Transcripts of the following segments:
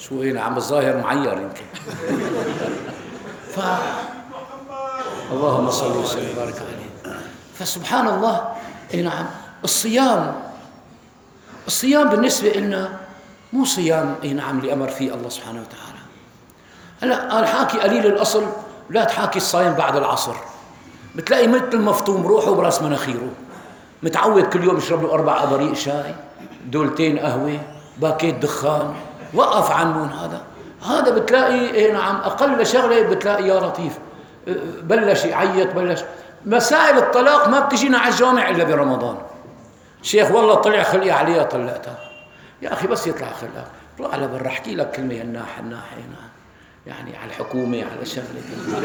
شو هنا عم الظاهر معير يمكن. اللهم صل وسلم وبارك عليه. فسبحان الله، اي نعم، الصيام بالنسبة لنا مو صيام اي نعم اللي امر فيه الله سبحانه وتعالى. هلا قال حاكي قليل الاصل لا تحاكي الصايم بعد العصر، بتلاقي مثل المفطوم روحه براس مناخيره، متعود كل يوم يشرب له 4 ابريق شاي، دولتين قهوة، باكيت دخان، وقف عنهم. هذا بتلاقي اي نعم اقل شغله بتلاقي يا لطيف بلش يعيط. مسائل الطلاق ما بتجينا على الجامع الا برمضان. شيخ والله طلع خلقي عليها طلقتها. يا اخي بس يطلع خلقك طلع على برا احكي لك كلمه الناحيه يعني على الحكومه على شغله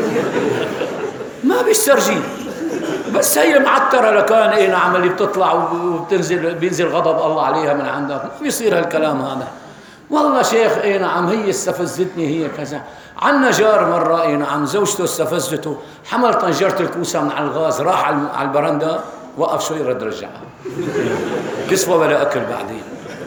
ما بيسترجي. بس هي المعتره لكان اي نعم اللي بتطلع وبتنزل بينزل غضب الله عليها من عندك، ما بيصير هالكلام هذا. والله شيخ اي نعم هي استفزتني هي كذا. عنا جار مرة اي نعم زوجته استفزته، حمل طنجرة الكوسة من على الغاز، راح على البرندة، وقف شوي رد رجعها كسوة ولا أكل. بعدين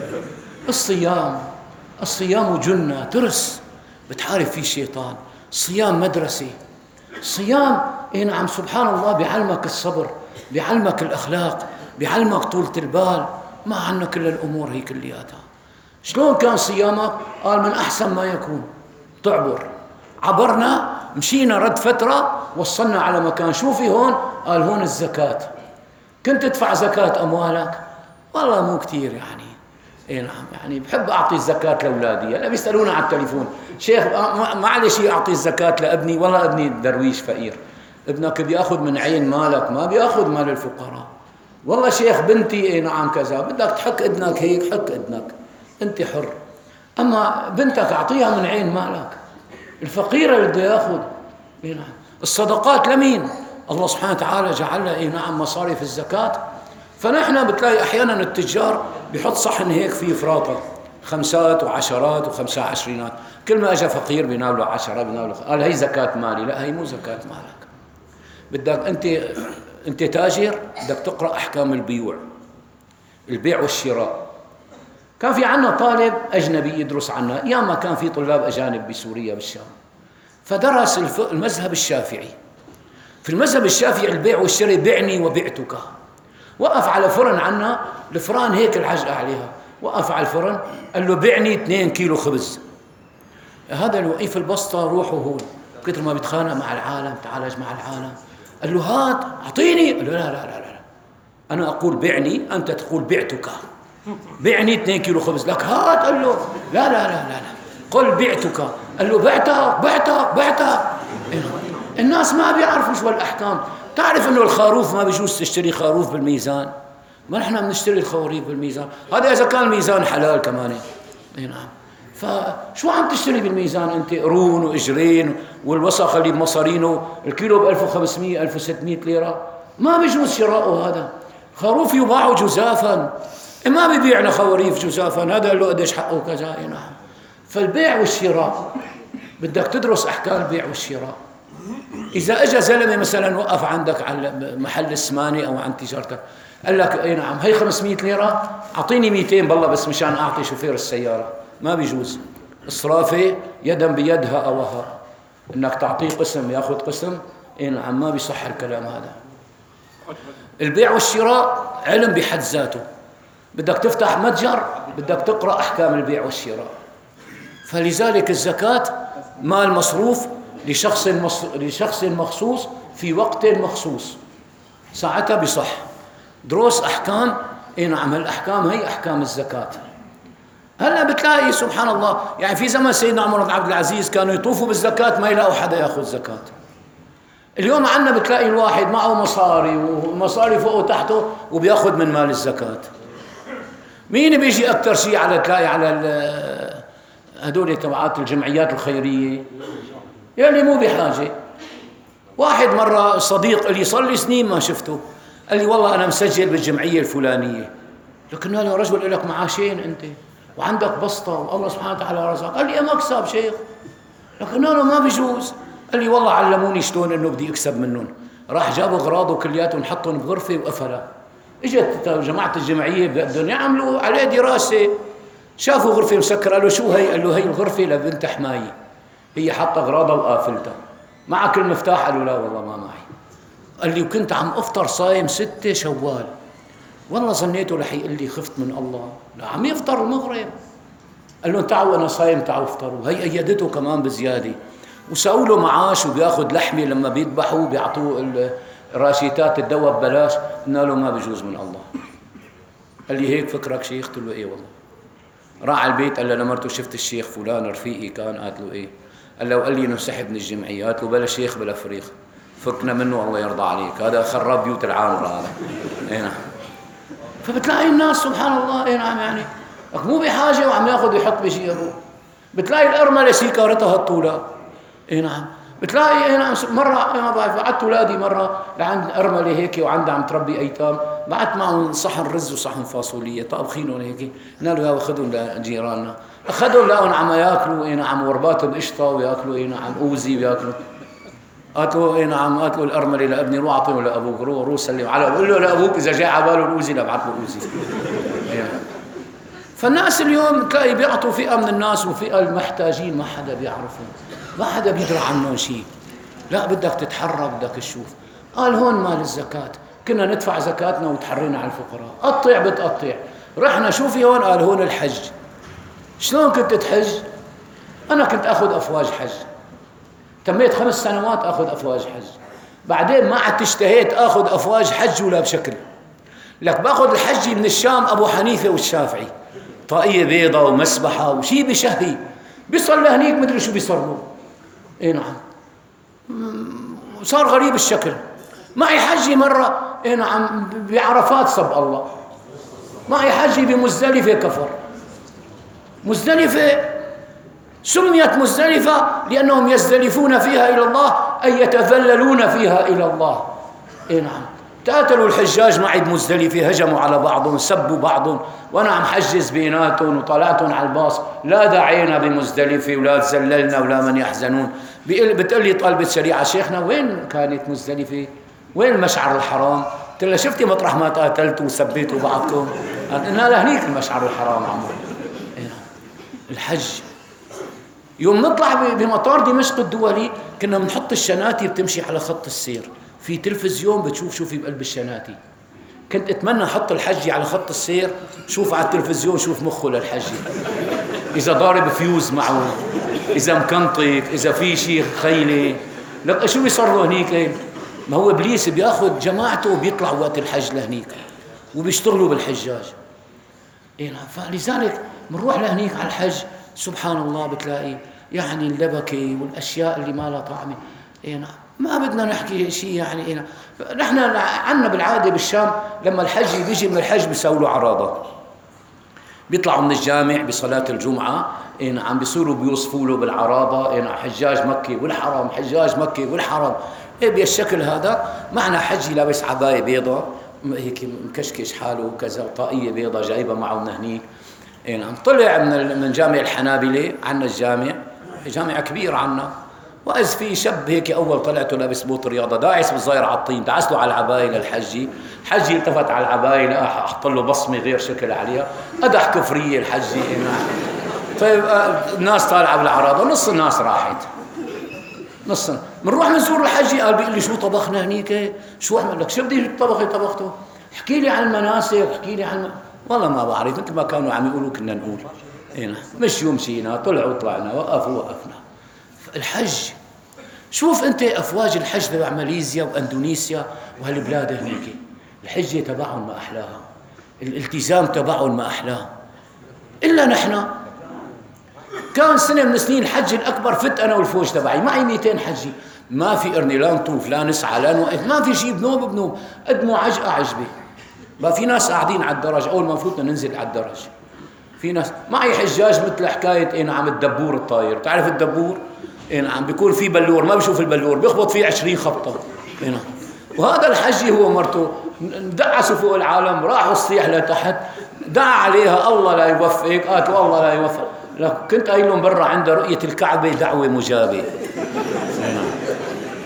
الصيام جنة ترس بتحارب فيه الشيطان. الصيام مدرسة. الصيام اي نعم سبحان الله بيعلمك الصبر، بيعلمك الأخلاق، بيعلمك طولة البال. ما عنا كل الأمور هي كلياتها. شلون كان صيامك؟ قال من أحسن ما يكون تعبر. عبرنا مشينا رد فترة وصلنا على مكان. شو في هون؟ قال هون الزكاة. كنت تدفع زكاة أموالك؟ والله مو كتير يعني. اي نعم يعني بحب أعطي الزكاة لأولادي. هلا بيسألونا على التليفون شيخ معلش أعطي الزكاة لابني؟ والله ابني درويش فقير. ابنك بيأخذ من عين مالك، ما بيأخذ مال الفقراء. والله شيخ بنتي اي نعم كذا، بدك تحك إذنك هيك حك إذنك، أنت حر. أما بنتك أعطيها من عين مالك. الفقير اللي بده ياخذ. إيه نعم. الصدقات لمين؟ الله سبحانه وتعالى جعل إيه نعم مصاريف الزكاة. فنحن بتلاقي أحيانا التجار بيحط صحن هيك فيه فراطة 5 و10 و5 عشرينات، كل ما أجا فقير بيناوله 10 بيناوله. قال هي زكاة مالي. لا، هي مو زكاة مالك. بدك أنت تاجر، بدك تقرأ أحكام البيع والشراء. كان في عنا طالب أجنبي يدرس عنا، ياما كان في طلاب أجانب بسوريا بالشام، فدرس المذهب الشافعي. في المذهب الشافعي البيع والشراء بعني وبعتك. وقف على فرن عنا، الفران هيك العجقة عليها، وقف على الفرن قال له بعني 2 كيلو خبز. هذا الوقيف البسطة روحه هون كتر ما بيتخانق مع العالم، تعالج مع العالم. قال له هات أعطيني. قال له لا أنا أقول بعني، أنت تقول بعتك. بعني 2 كيلو خبز لك، هات. قال له لا قل بعتك. قال له بعتك. الناس ما بيعرفوا شو الأحكام. تعرف إنه الخروف ما بيجوز تشتري خروف بالميزان، ما نحن بنشتري الخروف بالميزان. هذا إذا كان الميزان حلال كمان. نعم. فشو عم تشتري بالميزان أنت؟ قرون وإجرين والوسخ اللي بمصارينه، الكيلو ب 1500 1600 ليرة. ما بيجوز شراؤه. هذا خروف يباع جزافا، ما بيبيعنا خواريف جزافا. هذا له قديش حقه كذا. نعم. فالبيع والشراء بدك تدرس أحكام البيع والشراء. إذا أجا زلمة مثلا وقف عندك على محل السمانة أو عند تجارتك، قال لك أي نعم هي 500 ليرة، أعطيني 200 بالله بس مشان أعطي شوفير السيارة. ما بيجوز. إصرافه يدا بيد هأوها، إنك تعطيه قسم يأخذ قسم. أي نعم ما بيصح الكلام هذا. البيع والشراء علم بحد ذاته. بدك تفتح متجر بدك تقرأ أحكام البيع والشراء. فلذلك الزكاة مال مصروف لشخص مخصوص في وقت مخصوص، ساعتها بصح. دروس أحكام. نعم الأحكام هي أحكام الزكاة. هلا بتلاقي سبحان الله يعني في زمن سيدنا عمر بن عبد العزيز كانوا يطوفوا بالزكاة ما يلاقوا حدا يأخذ زكاة. اليوم عنا بتلاقي الواحد معه مصاري ومصاري فوق وتحته وبياخذ من مال الزكاة. مين بيجي أكثر شيء على تلاقي على هدول تبعات الجمعيات الخيرية يلي مو بحاجة. واحد مرة صديق اللي صار لي سنين ما شفته قال لي والله أنا مسجل بالجمعية الفلانية. لكن له رجل لك معاشين أنت وعندك بسطة والله سبحانه وتعالى رزقك. قال لي مكسب شيخ. لكن له ما بيجوز. قال لي والله علموني شلون إنه بدي أكسب منهم. راح جابوا أغراضه كلياتهم حطهم بغرفة وقفلها. اجت جماعة الجمعية بدهم يعملوا عليه دراسة شافوا غرفة مسكرة، قال له شو هي؟ قال له هي الغرفة لبنت حماية، هي حاطة أغراضها وقافلتها. معك المفتاح؟ قال له لا والله ما معي. قال لي وكنت عم أفطر صايم 6 شوال، والله ظنيته رح يقول لي خفت من الله، لا عم يفطر المغرب. قال لهم تعوا أنا صايم، تعوا افطروا. هي أيدته كمان بزيادة، وساووا له معاش وبياخذ لحمة لما بيذبحوا بيعطوه راشيتات الدواء ببلاش. قلنا له ما بجوز من الله. قال لي هيك فكرك شيخ؟ قلت له ايه والله. راح على البيت قال له لمرته شفت الشيخ فلان رفيقي كان؟ قالت له ايه؟ قال له قال لي انه سحب من الجمعيه. قالت له بلا شيخ بلا فريق، فكنا منه الله يرضى عليك، هذا خرب بيوت العامره هذا. اي نعم. فبتلاقي الناس سبحان الله اي نعم يعني مو بحاجه وعم ياخذ ويحط بجيبه. بتلاقي الارمله سيكارتها الطوله. اي نعم. بتلاقي اي نعم. مره ما بعرف بعت اولادي مره لعند ارمله هيك وعندها عم تربي ايتام، بعت معهم صحن رز وصحن فاصوليه طابخينهم هيك. قلنا له يا اخذهم لجيراننا، اخذهم لقوا عم ياكلوا اي نعم وربات بقشطه وياكلوا اي نعم اوزي وياكلوا. قالت له اي نعم. قالت له الارمله لابني روح اعطيه لابوك، روح سلم على قول له لابوك اذا جاي على باله الاوزي لابعث له اوزي. فالناس اليوم تلاقي بيعطوا فئه من الناس وفئه المحتاجين ما حدا بيعرفهم، ما حدا بيدرى عنهم شيء. لا بدك تتحرك، بدك تشوف. قال هون مال الزكاة، كنا ندفع زكاتنا وتحرينا على الفقراء. قطع بتقطع. رحنا شوفي هون، قال هون الحج. شلون كنت تحج؟ أنا كنت أخذ أفواج حج، تميت 5 سنوات أخذ أفواج حج. بعدين ما عاد اشتهيت أخذ أفواج حج ولا بشكل. لك باخذ الحج من الشام أبو حنيفة والشافعي، طاقية بيضة ومسبحة وشي بشهي، بيصل لهنيك مدري شو بيصروا. اي نعم. صار غريب الشكل. معي حجي مرة اي نعم بعرفات صب الله، معي حجي بمزدلفة كفر. مزدلفة سميت مزدلفة لأنهم يزدلفون فيها إلى الله، أي يتذللون فيها إلى الله. اي نعم. تقاتلوا الحجاج معي بمزدلفة، هجموا على بعضهم، سبوا بعضهم، وانا عم حجز بيناتهم وطلعتهم على الباص. لا دعينا بمزدلفة ولا تزللنا ولا من يحزنون. بتقول لي طالبة شريعة شيخنا وين كانت مزدلفة؟ وين المشعر الحرام؟ قلت لها شفتي مطرح ما تقاتلتوا وسبيتوا بعضكم؟ قلنا لهنيك المشعر الحرام عمو. الحج يوم نطلع بمطار دمشق الدولي كنا بنحط الشناتي بتمشي على خط السير، في تلفزيون بتشوف شو في بقلب الشناتي. كنت اتمنى احط الحجي على خط السير، شوف على التلفزيون شوف مخه للحجي، اذا ضارب فيوز معه، اذا مكنطق، اذا في شيء خيله. لك شو بيصروا هنيك؟ ما هو ابليس بياخذ جماعته وبيطلع وقت الحج لهنيك وبيشتغلوا بالحجاج. اي نعم. فلذلك بنروح لهنيك على الحج سبحان الله بتلاقي يعني اللبكه والاشياء اللي ما لها طعمه. اي نعم. ما بدنا نحكي شيء يعني إيه. نحن عندنا بالعاده بالشام لما الحج بيجي من الحج بيسووا له عراضه، بيطلعوا من الجامع بصلاه الجمعه إيه نعم بيصيروا بيوصفوا له بالعراضه إيه نعم حجاج مكه والحرم، حجاج مكه والحرم. إيه بهالشكل هذا. معنا حجي لابس عبايه بيضاء هيك مكشكش حاله وكذا، طاقيه بيضاء جايبها معه من هنيك. إيه نعم. طلع من جامع الحنابله، عنا الجامع جامع كبير عنا، وإذ في شاب هيك أول طلعته لابس بوط رياضة داعس بالظاهر على الطين، دعس له على العباية للحجي. الحجي التفت على العباية لقى حط له بصمة غير شكل عليها، قدح كفرية الحجي. طيب الناس طالعة بالعراضة، نص الناس راحت، نص بنروح نزور الحجي. قال بيقول لي شو طبخنا هنيك؟ شو عمل لك؟ شو بدي الطبخ اللي طبخته؟ احكي لي عن المناسك، احكي لي عن والله ما بعرف، مثل ما كانوا عم يقولوا كنا نقول. مشيوا مشينا، طلعوا طلعنا، وقفوا وقفنا. الحج شوف انت افواج الحج تبع ماليزيا واندونيسيا وهالبلاد هنيك، الحجه تبعهم ما احلاها، الالتزام تبعهم ما احلاه. الا نحن كان سنه من السنين الحج الاكبر فت انا والفوج تبعي، معي 200 حجي، ما في قرني لا نطوف لا نسعى لا نوقف، ما في شيء، بنوب قدموا عجقه عجبه. ما في ناس قاعدين على الدرج، اول ما فوتنا ننزل على الدرج. في ناس معي حجاج مثل حكايه ايه نعم الدبور الطاير، تعرف الدبور؟ ايه نعم بيكون في بلور، ما بيشوف البلور بيخبط فيه 20 خبطه. ايه نعم. وهذا الحجي هو مرته دعسوا فوق العالم، راحوا الصيح لتحت، دعا عليها الله لا يوفقك، قالت الله لا يوفق. كنت قايل لهم برا عند رؤيه الكعبه دعوه مجابه. ايه نعم.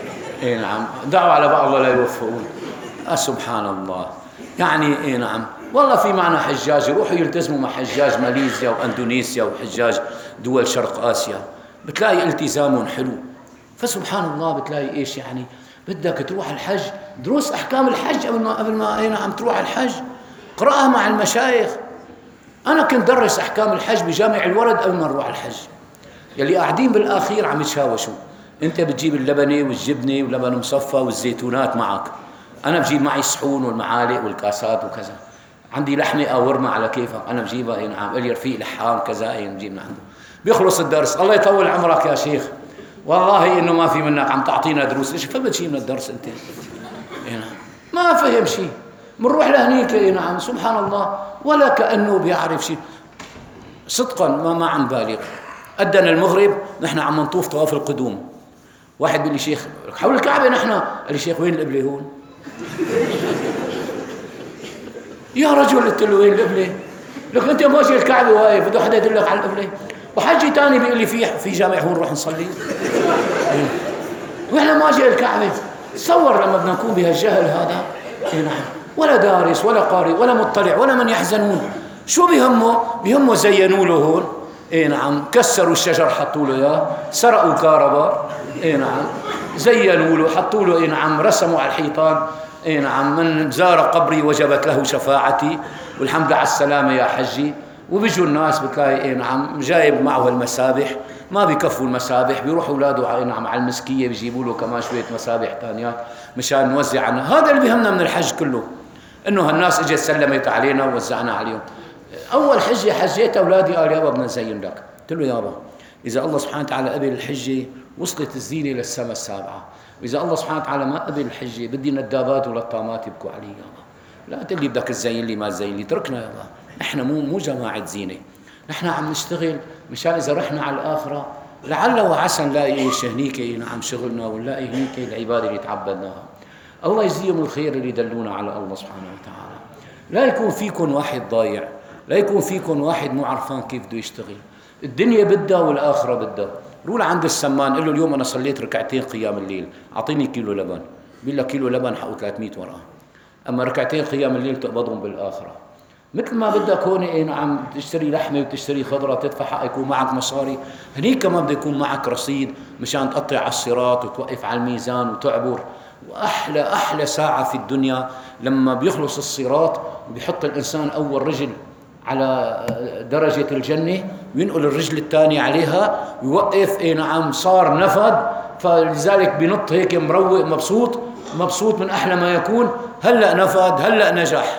نعم دعوا على بعض الله لا يوفقون. سبحان الله. يعني ايه نعم والله في معنا حجاج يروحوا يلتزموا مع حجاج ماليزيا وأندونيسيا وحجاج دول شرق آسيا، بتلاقي التزامهم حلو. فسبحان الله بتلاقي إيش يعني بدك تروح الحج، دروس أحكام الحج قبل ما أي نعم تروح الحج، قرأها مع المشايخ. أنا كنت درس أحكام الحج بجامع الورد قبل ما نروح الحج. يلي قاعدين بالآخير عم يتشاوشوا، أنت بتجيب اللبنة والجبنة ولبن مصفى والزيتونات معك، أنا بجيب معي الصحون والمعالق والكاسات وكذا، عندي لحمة أو ورمة على كيفك أنا بجيبها. أي نعم إلي رفيق لحام كذا بجيب من عنده. بيخلص الدرس، الله يطول عمرك يا شيخ، والله إنه ما في منك عم تعطينا دروس، ليش فهمت شيء من الدرس أنت؟ نعم ما فهم شيء. بنروح لهنيك نعم سبحان الله ولا كأنه بيعرف شيء. صدقا ما عم بالغ. أدن المغرب نحن عم نطوف طواف القدوم، واحد بيقول لي شيخ حول الكعبة نحن، قال لي شيخ وين القبلة هون؟ يا رجل قلت له وين القبلة؟ لك أنت ماشي الكعبة واقف بده حدا يدلك على القبلة؟ وحجي تاني بيقول لي في جامع هون نروح نصلي. وإحنا ماشي الكعبة. تصور لما بدنا نكون بهالجهل هذا. نعم ولا دارس ولا قارئ ولا مطلع ولا من يحزنون. شو بيهمه زينوا له هون. نعم كسروا الشجر حطوا له اياه، سرقوا كهرباء. نعم زينوا له حطوا له. نعم رسموا على الحيطان. نعم من زار قبري وجبت له شفاعتي والحمد على السلامة يا حجي. وبيجوا الناس بتلاقي نعم جايب معه المسابح، ما بيكفوا المسابح، بيروحوا اولاده نعم على المسكيه بيجيبوا له كمان شويه مسابح ثانيات مشان نوزع عنها. هذا اللي بيهمنا من الحج كله، انه هالناس اجت سلمت علينا ووزعنا عليهم. اول حجه حجيت اولادي قال يابا بدنا نزين لك. قلت له يابا اذا الله سبحانه وتعالى قبل الحجه وصلت الزينه للسماء السابعه، واذا الله سبحانه وتعالى ما قبل الحجه بدي ندابات ولا الطامات يبكوا علي يابا. لا تقول لي بدك تزين لي ما تزين لي، تركنا يابا، احنا مو جماعه زينه، نحن عم نشتغل مشان اذا رحنا على الاخره لعل وعسى نلاقي هنيك نعم شغلنا ونلاقي هنيك العباده اللي تعبدناها. الله يجزيهم الخير اللي دلونا على الله سبحانه وتعالى. لا يكون فيكم واحد ضايع، لا يكون فيكم واحد مو عرفان كيف بده يشتغل. الدنيا بدها والاخره بدها. روح عند السمان قل له اليوم انا صليت ركعتين قيام الليل، اعطيني كيلو لبن. بيقول لك كيلو لبن حقه 300 ورقه، اما ركعتين قيام الليل تقبضهم بالاخره. مثل ما بدك هون نعم تشتري لحمه وتشتري خضره تدفع حق يكون معك مصاري، هنيك كمان بده يكون معك رصيد مشان تقطع على الصراط وتوقف على الميزان وتعبر. واحلى ساعه في الدنيا لما بيخلص الصراط وبيحط الانسان اول رجل على درجه الجنه وينقل الرجل الثانيه عليها ويوقف. نعم صار نفد، فلذلك بنط هيك مروق مبسوط من احلى ما يكون. هلا نفد هلا نجح،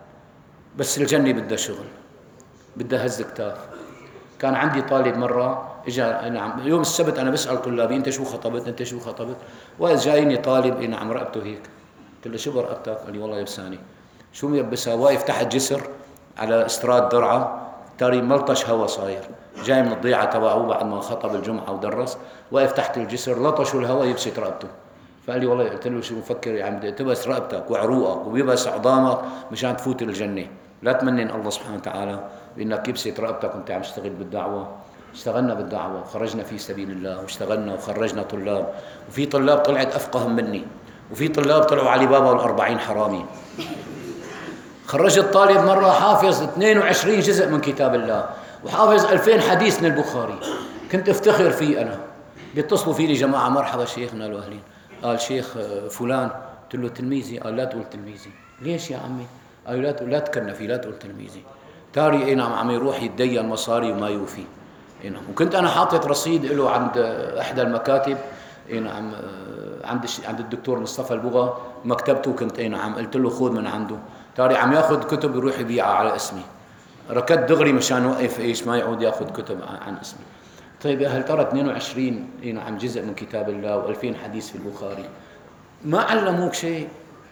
بس الجنة بدها شغل، بدها هز كتاف. كان عندي طالب مرة اجا نعم يوم السبت انا بسأل طلابي انت شو خطبت؟ واذ جايني طالب نعم رقبته هيك. قلت له شو برقبتك؟ قال لي والله يبساني. شو ميبسها؟ واقف تحت جسر على استراد درعا، تاري ملطش هوا صاير جاي من الضيعة تبعه بعد ما خطب الجمعة ودرس، واقف تحت الجسر لطشوا الهوا يبسط رقبته. فقال لي والله. قلت له شو مفكر يعني بدي تبس رقبتك وعروقك ويبس عظامك مشان تفوت الجنة؟ لا تمنن الله سبحانه وتعالى بانك يبسط رقبتك وانت عم تشتغل بالدعوه. اشتغلنا بالدعوه وخرجنا في سبيل الله واشتغلنا وخرجنا طلاب، وفي طلاب طلعت افقه مني، وفي طلاب طلعوا علي بابا وال40 حرامي. خرجت طالب مره حافظ 22 جزء من كتاب الله وحافظ 2000 حديث من البخاري، كنت افتخر فيه انا. بيتصلوا فيني جماعه مرحبا شيخنا الاهلين. قال شيخ فلان. قلت له تلميذي. قال لا تقول تلميذي. ليش يا عمي؟ قال لا تكنفي، لا تقول تلميذي. تاري نعم عم يروح يتدين مصاري وما يوفي. نعم وكنت انا حاطط رصيد له عند احدى المكاتب نعم عند الدكتور مصطفى البغا مكتبته. كنت نعم قلت له خذ من عنده. تاري عم ياخذ كتب يروح يبيعها على اسمي. ركضت دغري مشان وقف ما يعود ياخذ كتب عن اسمي. طيب يا هل ترى 22 نعم جزء من كتاب الله و2000 حديث في البخاري ما علموك شيء؟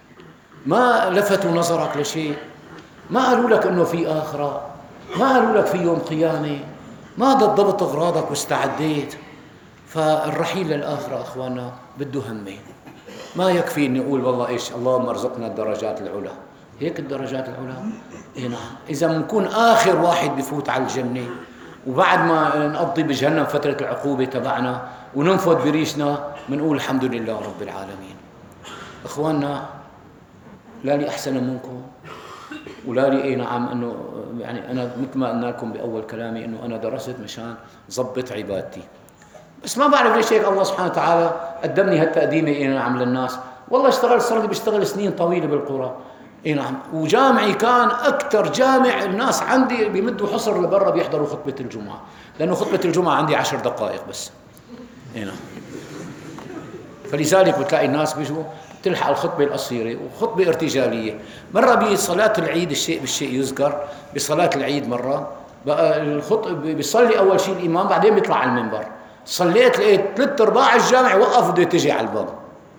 ما لفتوا نظرك لشيء؟ ما قالوا لك انه في آخرة؟ ما قالوا لك في يوم قيامة؟ ما ضبط اغراضك واستعديت؟ فالرحيل للآخرة اخوانا بده همه. ما يكفي اني اقول والله ايش اللهم ارزقنا الدرجات العلى، هيك الدرجات العلى. نعم اذا بنكون اخر واحد بفوت على الجنة وبعد ما نقضي بجهنم فترة العقوبة تبعنا وننفض بريشنا بنقول الحمد لله رب العالمين. اخواننا لا لي أحسن منكم ولا لي اي نعم انه يعني انا مثل ما قلنا لكم باول كلامي انه انا درست مشان ضبط عبادتي، بس ما بعرف ليش هيك الله سبحانه وتعالى قدمني هالتقديمه اي نعم للناس. والله اشتغلت، صار لي بشتغل سنين طويله بالقرى اي نعم، وجامعي كان اكثر جامع، الناس عندي بيمدوا حصر لبرا بيحضروا خطبه الجمعه، لانه خطبه الجمعه عندي 10 دقائق بس اي نعم. فلذلك بتلاقي الناس بيجوا تلحق الخطبة القصيرة وخطبة ارتجالية. مرة بصلاة العيد الشيء بالشيء يذكر، بصلاة العيد مرة بقى الخطبة بيصلي أول شيء الإمام، بعدين بيطلع على المنبر. صليت لقيت 3/4 الجامع وقف بده يتجه على الباب،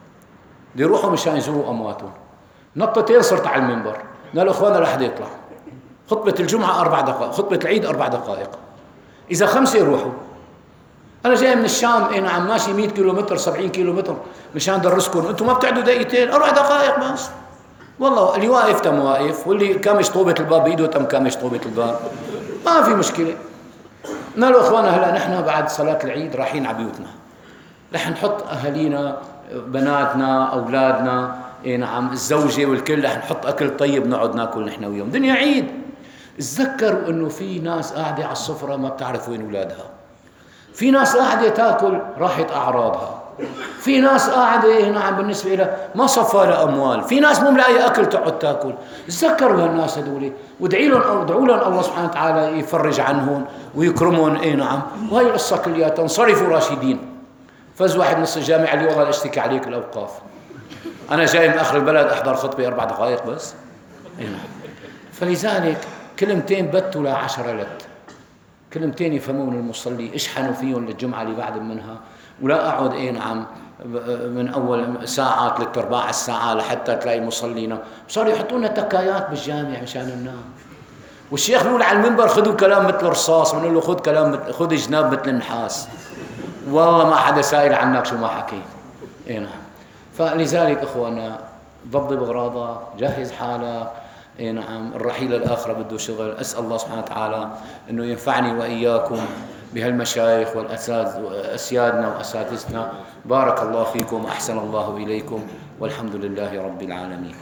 بده يروحوا مشان يزوروا أمواتهم. نطتين صرت على المنبر، قالوا أخوانا لا حدا يطلع، خطبة الجمعة 4 دقائق، خطبة العيد 4 دقائق، إذا 5 يروحوا. أنا جاي من الشام اي نعم، ماشي 100 كيلومتر 70 كيلومتر مشان درسكم، أنتم ما بتعدوا دقيقتين 4 دقائق بس. والله اللي واقف تم واقف، واللي كامش طوبة الباب بإيده تم كامش طوبة الباب، ما في مشكلة. قالوا أخوانا هلا نحن بعد صلاة العيد رايحين على بيوتنا، رح نحط أهالينا بناتنا أولادنا اي نعم الزوجة والكل، رح نحط أكل طيب نقعد ناكل نحن وياهم، دنيا عيد. تذكروا إنه في ناس قاعدة على السفرة ما بتعرف وين أولادها، في ناس قاعدة تاكل راحت أعراضها، في ناس قاعدة نعم بالنسبة لها ما صفى لها أموال، في ناس مو ملاقية أكل تقعد تاكل. تذكروا هالناس هذول وادعوا لهم الله سبحانه وتعالى يفرج عنهم ويكرمهم اي نعم. وهي القصة كلياتها انصرفوا راشدين. فاز واحد نص الجامعة اللي والله اشتكي عليك الأوقاف، أنا جاي من آخر البلد أحضر خطبة 4 دقائق بس اي نعم. فلذلك كلمتين بتوا ل10 لت، كلمتين يفهمون المصلي، اشحنوا فيهم للجمعة اللي بعد منها، ولا أقعد اي نعم من أول ساعة 3/4 الساعة لحتى تلاقي مصلينا. صاروا يحطونا تكايات بالجامع مشان ننام، والشيخ بيقول على المنبر خذوا كلام مثل الرصاص، بنقول له خذ جناب مثل النحاس، والله ما حدا سائل عنك شو ما حكيت اي نعم. فلذلك اخوانا ضبط بغراضة، جهز حالك اي نعم. الرحيل الآخرة بده شغل. أسأل الله سبحانه وتعالى أنه ينفعني وإياكم بهالمشايخ والأسيادنا وأساتذتنا. بارك الله فيكم، أحسن الله إليكم، والحمد لله رب العالمين.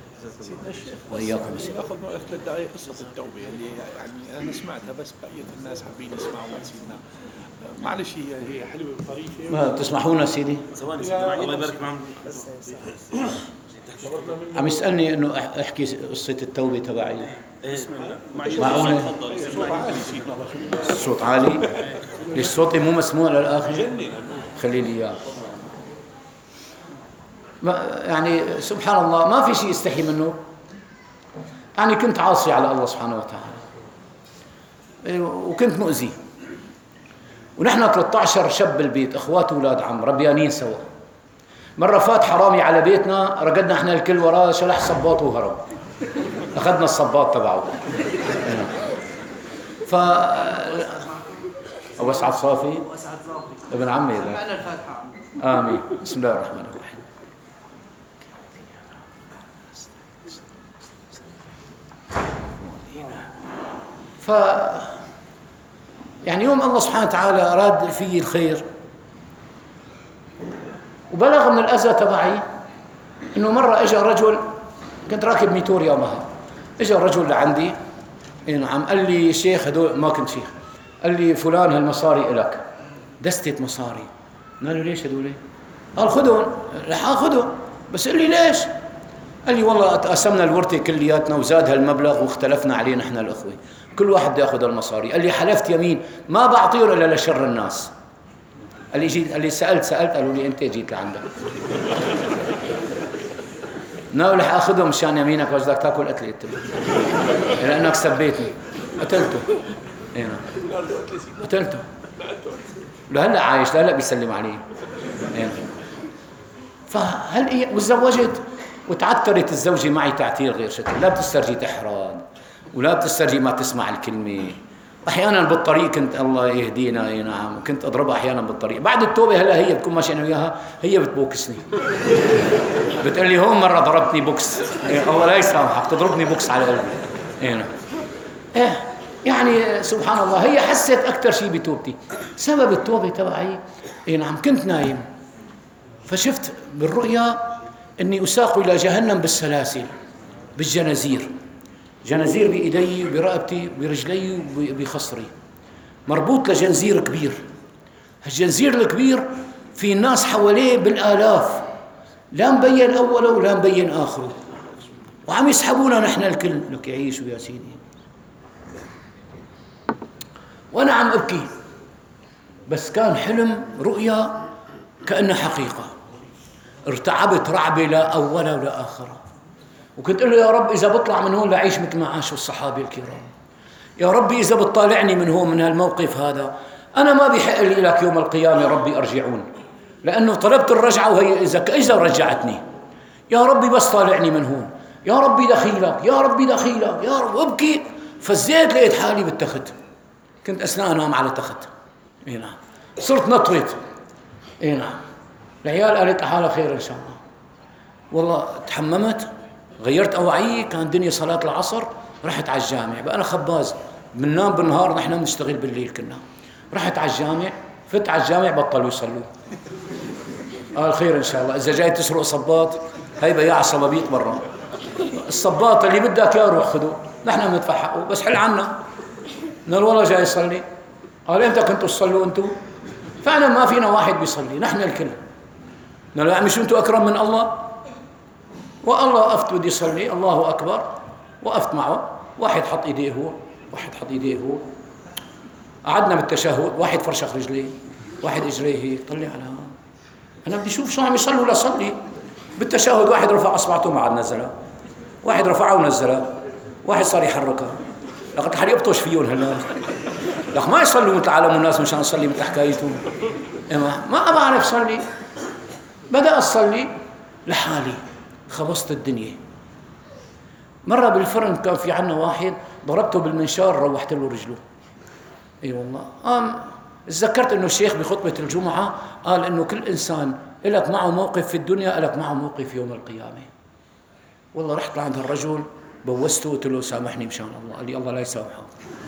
وإياكم. أخذ من أخذ الدعاية قصة التوبة اللي يعني أنا سمعتها بس بقية الناس حابين يسمعوا سيدنا. معلش هي حلوة بطريقة. ما تسمحونا سيدي؟ ثواني الله يبارك معهم. عم يسألني انه احكي قصة التوبة تبعي. بسم الله. معقولة؟ الصوت عالي؟ ليش صوتي مو مسموع للآخر؟ خلي لي إياه. يعني سبحان الله ما في شيء يستحي منه. يعني كنت عاصي على الله سبحانه وتعالى وكنت مؤذي، ونحن 13 شاب بالبيت، اخوات واولاد عم ربيانين سوا. مرة فات حرامي على بيتنا، رقدنا احنا الكل وراه، شلح صباط وهرب، اخذنا الصباط تبعه. ف أبو أسعد صافي ابن عمي معنا الفاتحة. آمين. بسم الله الرحمن الرحيم. يعني يوم الله سبحانه وتعالى أراد فيه الخير وبلغ من الأذى تبعي، إنه مرة إجا رجل، كنت راكب ميتور يومها، إجا رجل لعندي نعم، قال لي شيخ، هدول ما كنت شيخ، قال لي فلان هالمصاري إلك، دستة مصاري. قال له ليش هدول؟ قال خذهم. رح أخذهم، بس قال لي ليش؟ قال لي والله تقاسمنا الورثة كلياتنا وزاد هالمبلغ واختلفنا عليه نحن الأخوة، كل واحد بده ياخذ المصاري. قال لي حلفت يمين ما بعطيه إلا لشر الناس. قال لي سألت قالوا لي أنت جيت لعندك. ناوي رح أخذهم مشان يمينك، بس بدك تاكل قتلي قلت له، لأنك سبيتني. قتلته. قتلته. لهلا عايش، لهلا بيسلم عليه. فهل وتزوجت وتعترت الزوجة معي تعتير غير شكل، لا بتسترجي تحرض ولا بتسترجي ما تسمع الكلمة. أحيانا بالطريق كنت الله يهدينا اي نعم، كنت أضربها أحيانا بالطريق. بعد التوبة هلا هي بتكون ماشي أنا وياها، هي بتبوكسني، بتقول لي هون مرة ضربتني بوكس، الله لا يسامحك، تضربني بوكس على قلبي. نعم. يعني سبحان الله، هي حست أكثر شيء بتوبتي. سبب التوبة تبعي نعم، كنت نايم فشفت بالرؤيا أني أساق إلى جهنم بالسلاسل بالجنازير، جنازير بإيدي وبرقبتي وبرجلي وبخصري، مربوط لجنزير كبير. هالجنزير الكبير في ناس حواليه بالآلاف، لا مبين أوله ولا مبين آخره، وعم يسحبونا نحن الكل. لك يعيشوا يا سيدي. وأنا عم أبكي، بس كان حلم، رؤيا كأنها حقيقة. ارتعبت رعبة لا أول ولا آخر، وكنت أقول له يا رب إذا بطلع من هون لأعيش مثل ما عاشوا الصحابة الكرام، يا ربي إذا بتطالعني من هون من هالموقف هذا، أنا ما بيحق لي لك يوم القيامة يا ربي أرجعون، لأنه طلبت الرجعة وهي إذا رجعتني، يا ربي بس طالعني من هون، يا ربي دخيلك، يا ربي دخيلك، يا رب. وابكي. فزيت لقيت حالي بالتخت، كنت أثناء أنام على تخت. إيه نعم. صرت نطرت. إيه نعم. العيال قالت حالها خير إن شاء الله. والله تحممت، غيرت أوعية، كان الدنيا صلاة العصر، رحت على الجامع. بقى أنا خباز، بننام بالنهار، نحن بنشتغل بالليل كنا. رحت على الجامع، فت على الجامع، بطلوا يصلوا. قال خير إن شاء الله، إذا جاي تسرق صباط هي بياع صبابيط برا، الصباط اللي بدك يا روح خذه، نحن بندفع حقه، بس حل عنا. قال والله جاي يصلي. قال امتى كنتوا تصلوا انتوا؟ فعلا ما فينا واحد بيصلي، نحن الكل. قال يعني شو انتوا اكرم من الله؟ والله وقفت بدي يصلي، الله اكبر، وقفت معه، واحد حط ايديه هو، واحد حط ايديه هو، قعدنا بالتشهد، واحد فرشخ رجليه، واحد اجريه هيك، طلع على انا بدي اشوف شو عم يصلوا ولا صلي. بالتشهد واحد رفع اصبعته ما عاد نزلها، واحد رفعها ونزلها، واحد صار يحركها. لقد حد يبطش فيهم هلا، لك ما يصلوا مثل عالم الناس مشان نصلي مثل حكايتهم. ما بعرف صلي. بدأ أصلي لحالي، خبصت الدنيا. مرة بالفرن كان في عنا واحد، ضربته بالمنشار، روحت له رجله. اي والله. تذكرت انه الشيخ بخطبة الجمعة قال انه كل انسان لك معه موقف في الدنيا، لك معه موقف يوم القيامة. والله رحت لعند هالرجل، بوسته، قلت له سامحني مشان الله. قال لي الله لا يسامحه.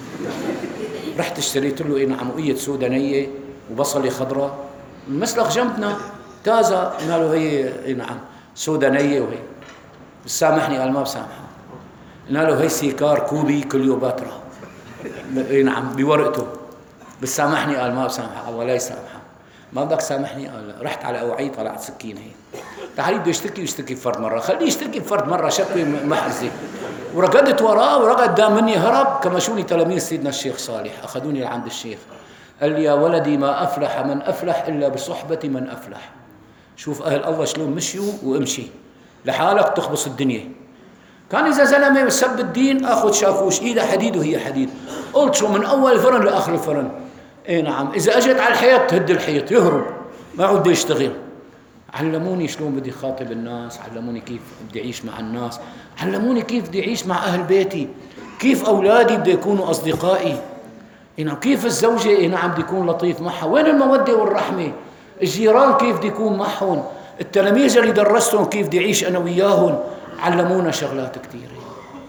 رحت اشتريت له نعموية سودانية وبصلة خضراء، المسلخ جنبنا تازة، قلنا له هي نعم سودانية وهي. بس سامحني. قال ما بسامحه. قلنا له هي سيكار كوبي كليوباترا، نعم بورقته. بس سامحني. قال ما بسامحه، الله لا يسامحه. ما بدك سامحني؟ قال رحت على أوعي، طلعت سكينة هي. تعالي بده يشتكي بفرد مرة، خليه يشتكي بفرد مرة، شكوى محرزة. ورقدت وراه، ورقد دام مني هرب. كما شوني تلاميذ سيدنا الشيخ صالح، أخذوني لعند الشيخ، قال لي يا ولدي ما أفلح من أفلح إلا بصحبة من أفلح. شوف أهل الله شلون مشيوا، وامشي لحالك تخبص الدنيا. كان إذا زلمة سب الدين أخذ شاكوش، إيده حديد وهي حديد، قلت شو من أول الفرن لآخر الفرن. إيه نعم. إذا أجت على الحيط تهد الحيط، يهرب، ما عود بده يشتغل. علموني شلون بدي خاطب الناس، علموني كيف بدي أعيش مع الناس، علموني كيف بدي أعيش مع أهل بيتي، كيف أولادي بدي يكونوا أصدقائي، كيف الزوجة نعم بدي يكون لطيف معها، وين المودة والرحمة، الجيران كيف بدي يكون معهم، التلاميذ اللي درستهم كيف بدي أعيش أنا وياهم. علمونا شغلات كثيرة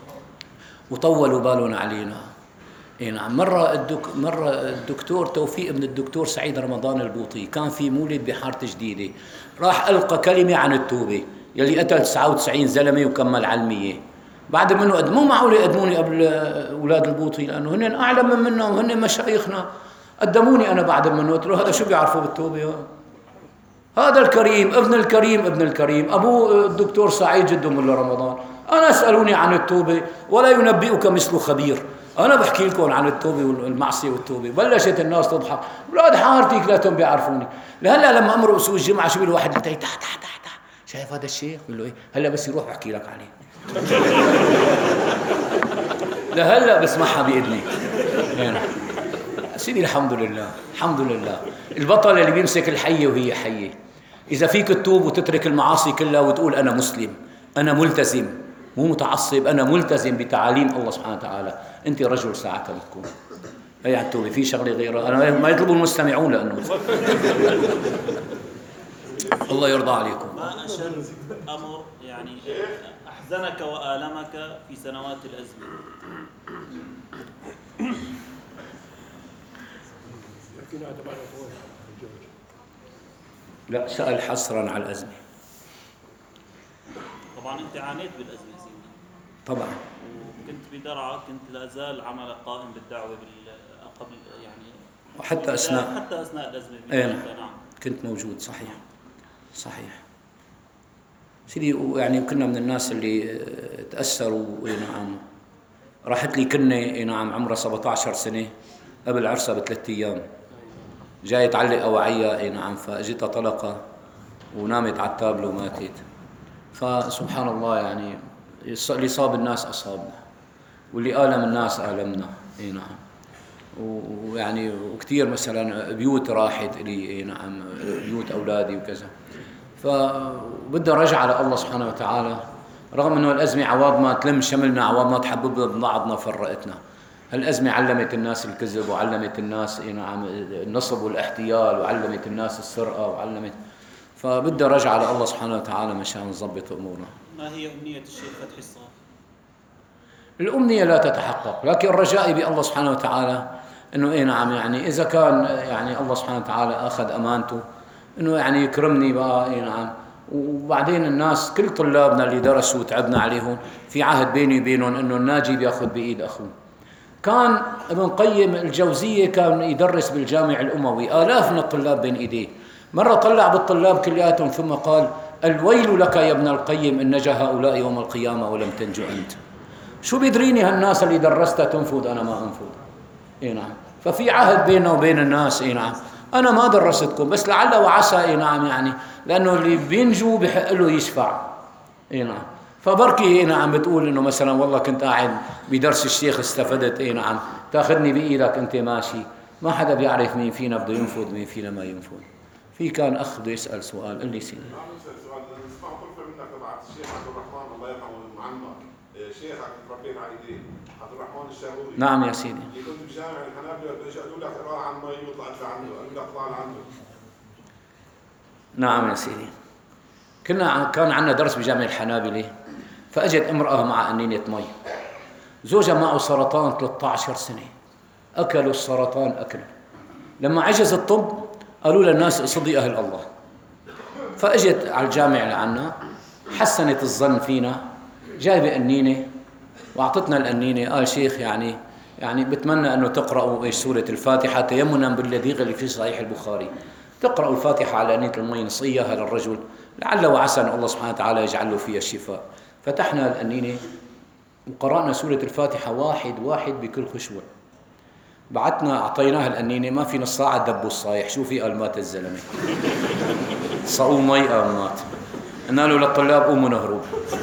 وطولوا بالهم علينا. نعم. مرة الدكتور توفيق ابن الدكتور سعيد رمضان البوطي كان في مولد بحارة جديدة، راح ألقى كلمة عن التوبة، يلي قتل 99 زلمة وكمل على 100. بعد منه مو معقول يقدموني قبل أولاد البوطي، لأنه هن أعلم منا وهن مشايخنا. قدموني أنا بعد منه، قلت له هذا شو بيعرفوا بالتوبة؟ هذا الكريم ابن الكريم ابن الكريم، أبوه الدكتور سعيد جده ملا رمضان. أنا أسألوني عن التوبة ولا ينبئك مثل خبير. أنا بحكي لكم عن التوبة والمعصية والتوبة. بلشت الناس تضحك، أولاد حارتي كلاتهم بيعرفوني. لهلا لما أمروا سوق الجمعة شو الواحد ينتهي تحت شايف هذا الشيخ؟ بقول له إيه؟ هلا بس يروح بحكي لك عليه. لهلا بسمعها بإذني. يعني سيدي الحمد لله، الحمد لله. البطل اللي بيمسك الحية وهي حية. إذا فيك تتوب وتترك المعاصي كلها وتقول أنا مسلم، أنا ملتزم، مو متعصب، أنا ملتزم بتعاليم الله سبحانه وتعالى، أنت رجل ساعتها بتكون. هي عن التوبة في شغلة غيرها، أنا ما يطلبوا المستمعون لأنه الله يرضى عليكم. ما أشد أمر يعني أحزنك وآلمك في سنوات الأزمة؟ لا، سأل حصرا على الأزمة. طبعا أنت عانيت بالأزمة سيدنا. طبعا. كنت بدرعا كنت لا زال عمل قائم بالدعوة قبل يعني وحتى أثناء الأزمة نعم كنت موجود. صحيح سيدي. يعني كنا من الناس اللي تأثروا. نعم راحت لي كنة نعم عمرها 17 سنة قبل عرسها ب3 أيام، جاي تعلق أوعية نعم، فأجتها طلقة ونامت على التابلة وماتت. فسبحان الله يعني اللي صاب الناس أصابنا، واللي آلم الناس آلمنا. نعم. ويعني وكثير مثلا بيوت راحت لي نعم، بيوت أولادي وكذا. فبدنا رجع على الله سبحانه وتعالى، رغم أنه الأزمة عوض ما تلم شملنا، عوض ما تحببنا ببعضنا فرقتنا. هالأزمة علمت الناس الكذب، وعلمت الناس نعم النصب والاحتيال، وعلمت الناس السرقة، وعلمت. فبدنا رجع على الله سبحانه وتعالى مشان نظبط أمورنا. ما هي أمنية الشيخ فتحي الصافي؟ الأمنية لا تتحقق، لكن رجائي بالله سبحانه وتعالى أنه نعم يعني إذا كان يعني الله سبحانه وتعالى أخذ أمانته أنه يعني يكرمني بقى نعم. وبعدين الناس كل طلابنا اللي درسوا وتعبنا عليهم في عهد بيني وبينهم أنه الناجي بيأخذ بإيد أخوه. كان ابن قيم الجوزية كان يدرس بالجامع الأموي، آلاف من الطلاب بين إيديه. مرة طلع بالطلاب كلياتهم ثم قال: الويل لك يا ابن القيم إن نجا هؤلاء يوم القيامة ولم تنجو أنت. شو بيدريني هالناس اللي درستها تنفذ أنا ما أنفذ. نعم. ففي عهد بيننا وبين الناس. نعم. أنا ما درستكم بس لعل وعسى. نعم يعني لأنه اللي بينجو بحق له يشفع. نعم. فبركي نعم بتقول إنه مثلا والله كنت قاعد بدرس الشيخ استفدت. نعم تاخذني بإيدك أنت ماشي. ما حدا بيعرف مين فينا بده ينفذ مين فينا ما ينفذ. في كان أخ بده يسأل سؤال. قل لي سيدي. سؤال نسمع طلبة منك تبع الشيخ عبد الرحمن الله يرحمه المعنى، شيخك تربينا على ايديه عبد الرحمن الشاغوري. نعم يا سيدي. اللي كنت بجامع الحنابلة قالوا لك اقرا عن مي وطلعت لعنده، قالوا لك طلع عنده. نعم يا سيدي. كان عندنا درس بجامع الحنابلة، فأجت امرأة مع أنينة مي، زوجها معه سرطان 13 سنة، أكلوا السرطان أكل. لما عجز الطب قالوا للناس اقصدي أهل الله. فأجت على الجامع لعنا، حسنت الظن فينا، جايبة أنينة وأعطتنا الأنينة. قال شيخ يعني بتمنى أنه تقرأوا سورة الفاتحة تيمنا باللديغ اللي في صحيح البخاري. تقرأوا الفاتحة على أنية المي، نصيها للرجل لعل وعسى أن الله سبحانه وتعالى يجعل له فيها الشفاء. فتحنا الأنينة وقرأنا سورة الفاتحة واحد واحد بكل خشوع. بعتنا أعطيناها الأنينة، ما في نص ساعة دبوا الصايح. شو في؟ قال مات الزلمة. صقوا مي قال مات. قلنا له للطلاب قوموا نهرب.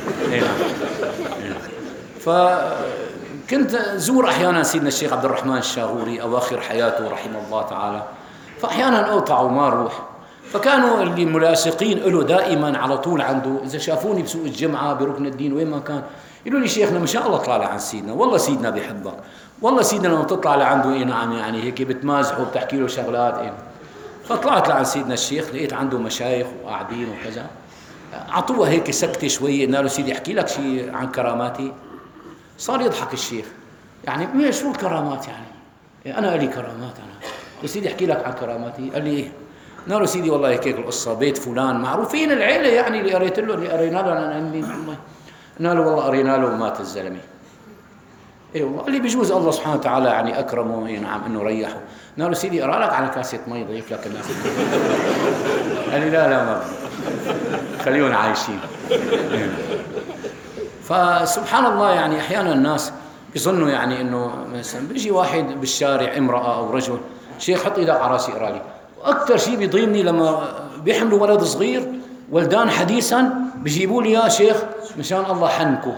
فكنت زور أحيانا سيدنا الشيخ عبد الرحمن الشاغوري أواخر حياته رحمه الله تعالى، فأحيانا أقطع وما أروح. فكانوا اللي ملاصقين له دائما على طول عنده، إذا شافوني بسوق الجمعة بركن الدين وين ما كان يقولوا لي شيخنا ما شاء الله طلع لعند سيدنا، والله سيدنا بيحبك، والله سيدنا لما تطلع لعنده نعم يعني هيك بتمازحه وبتحكي له شغلات. فطلعت لعند سيدنا الشيخ لقيت عنده مشايخ وقاعدين وكذا، أعطوها هيك سكتة شوي. قلنا له سيدي احكي لك شيء عن كراماتي. صار يضحك الشيخ، يعني شو الكرامات يعني أنا لي كرامات أنا؟ قلت سيدي احكي لك عن كراماتي. قال لي إيه؟ قلنا له سيدي والله هيك القصة، بيت فلان معروفين العيلة يعني اللي قريت له اللي قرينا له أنا الله. قلنا له والله قرينا له ومات الزلمة. اي والله. قال لي بيجوز الله سبحانه وتعالى يعني اكرمه نعم انه ريحه. قلنا له سيدي اقرا لك على كاسة مي ضيف لك الناس. قال لي لا ما خليهم عايشين. فسبحان الله يعني احيانا الناس يظنوا يعني انه مثلا بيجي واحد بالشارع امراه او رجل، شيخ حط ايدك على راسي اقرا لي. واكثر شيء بيضيمني لما بيحملوا ولد صغير ولدان حديثا بيجيبوا لي يا شيخ مشان الله حنكه.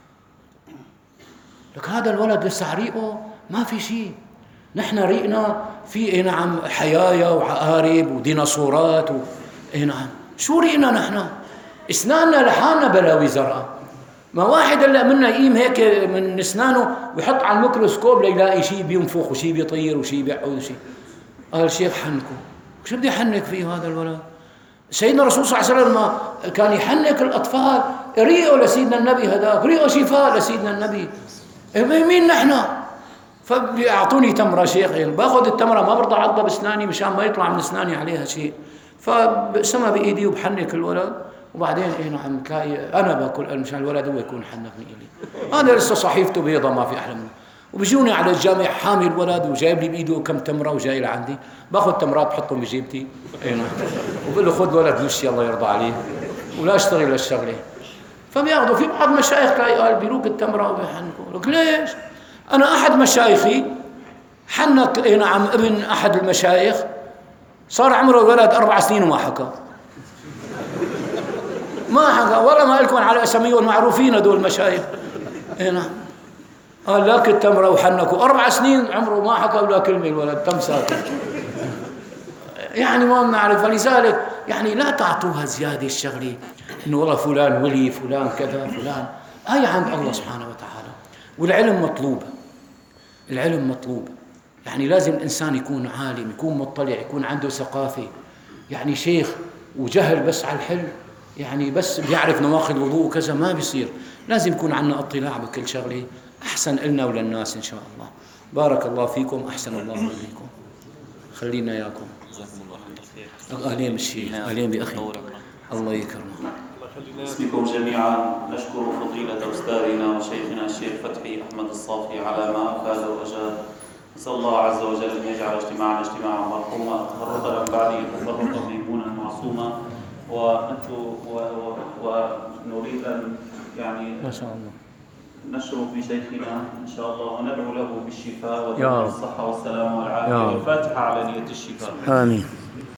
لك هذا الولد لسه ريقه ما في شيء، نحن ريقنا في نعم حيايا وعقارب وديناصورات نعم. شو ريقنا نحن؟ اسناننا لحالنا بلاوي زرقاء. ما واحد هلا منا يقيم هيك من اسنانه ويحط على الميكروسكوب ليلاقي شيء بينفخ وشيء بيطير وشيء بيعود وشيء. قال شيخ حنكه. شو بدي احنك فيه هذا الولد؟ سيدنا الرسول صلى الله عليه وسلم كان يحنك الاطفال، ريقه لسيدنا النبي هداك، ريقه شفاء لسيدنا النبي. مين نحن؟ فبيعطوني تمرة شيخ، باخذ التمرة ما برضى اعضها باسناني مشان ما يطلع من اسناني عليها شيء. فبقسمها بايدي وبحنك الولد وبعدين نعم تلاقي أنا باكل مشان الولد هو يكون حنكني إلي. هذا لسه صحيفته بيضة ما في أحلى منه. وبيجوني على الجامع حامي الولد وجايب لي بإيده كم تمرة وجاي لعندي، باخذ تمرات بحطهم بجيبتي نعم، وبقول له خذ ولد لشي الله يرضى عليه ولا اشتغل للشغلة. فبياخذوا في بعض مشايخ تلاقي قال بيروق التمرة وبيحنكوا. لك ليش؟ أنا أحد مشايخي حنك نعم ابن أحد المشايخ صار عمره الولد 4 سنين وما حكى. ما حكى ولا ما لكم على أساميهم معروفين هدول المشايخ. نعم قال لك التمرة وحنكوا 4 سنين عمره ما حكى ولا كلمة الولد تم ساكت. يعني ما بنعرف. فلذلك يعني لا تعطوها زيادة الشغلة إنه والله فلان ولي فلان كذا فلان. هاي عند الله سبحانه وتعالى. والعلم مطلوب، العلم مطلوب. يعني لازم الإنسان يكون عالم، يكون مطلع، يكون عنده ثقافة. يعني شيخ وجهل بس على الحل، يعني بس بيعرف نواقض الوضوء وكذا ما بيصير. لازم يكون عندنا اطلاع بكل شغلة أحسن إلنا وللناس إن شاء الله. بارك الله فيكم، أحسن الله إليكم. خلينا إياكم. أهلين بالشيخ، أهلين بأخي، الله يكرمه. باسمكم جميعا نشكر فضيلة أستاذنا وشيخنا الشيخ فتحي أحمد الصافي على ما أفاد وأجاد. نسأل الله عز وجل أن يجعل اجتماعنا اجتماعا مرحوما، تفرقا من بعده تفرقا ميمونا معصوما. ونريد أن يعني ما شاء الله نشرف بشيخنا إن شاء الله وندعو له بالشفاء والصحة والسلام والعافية والفاتحة على نية الشفاء. آمين.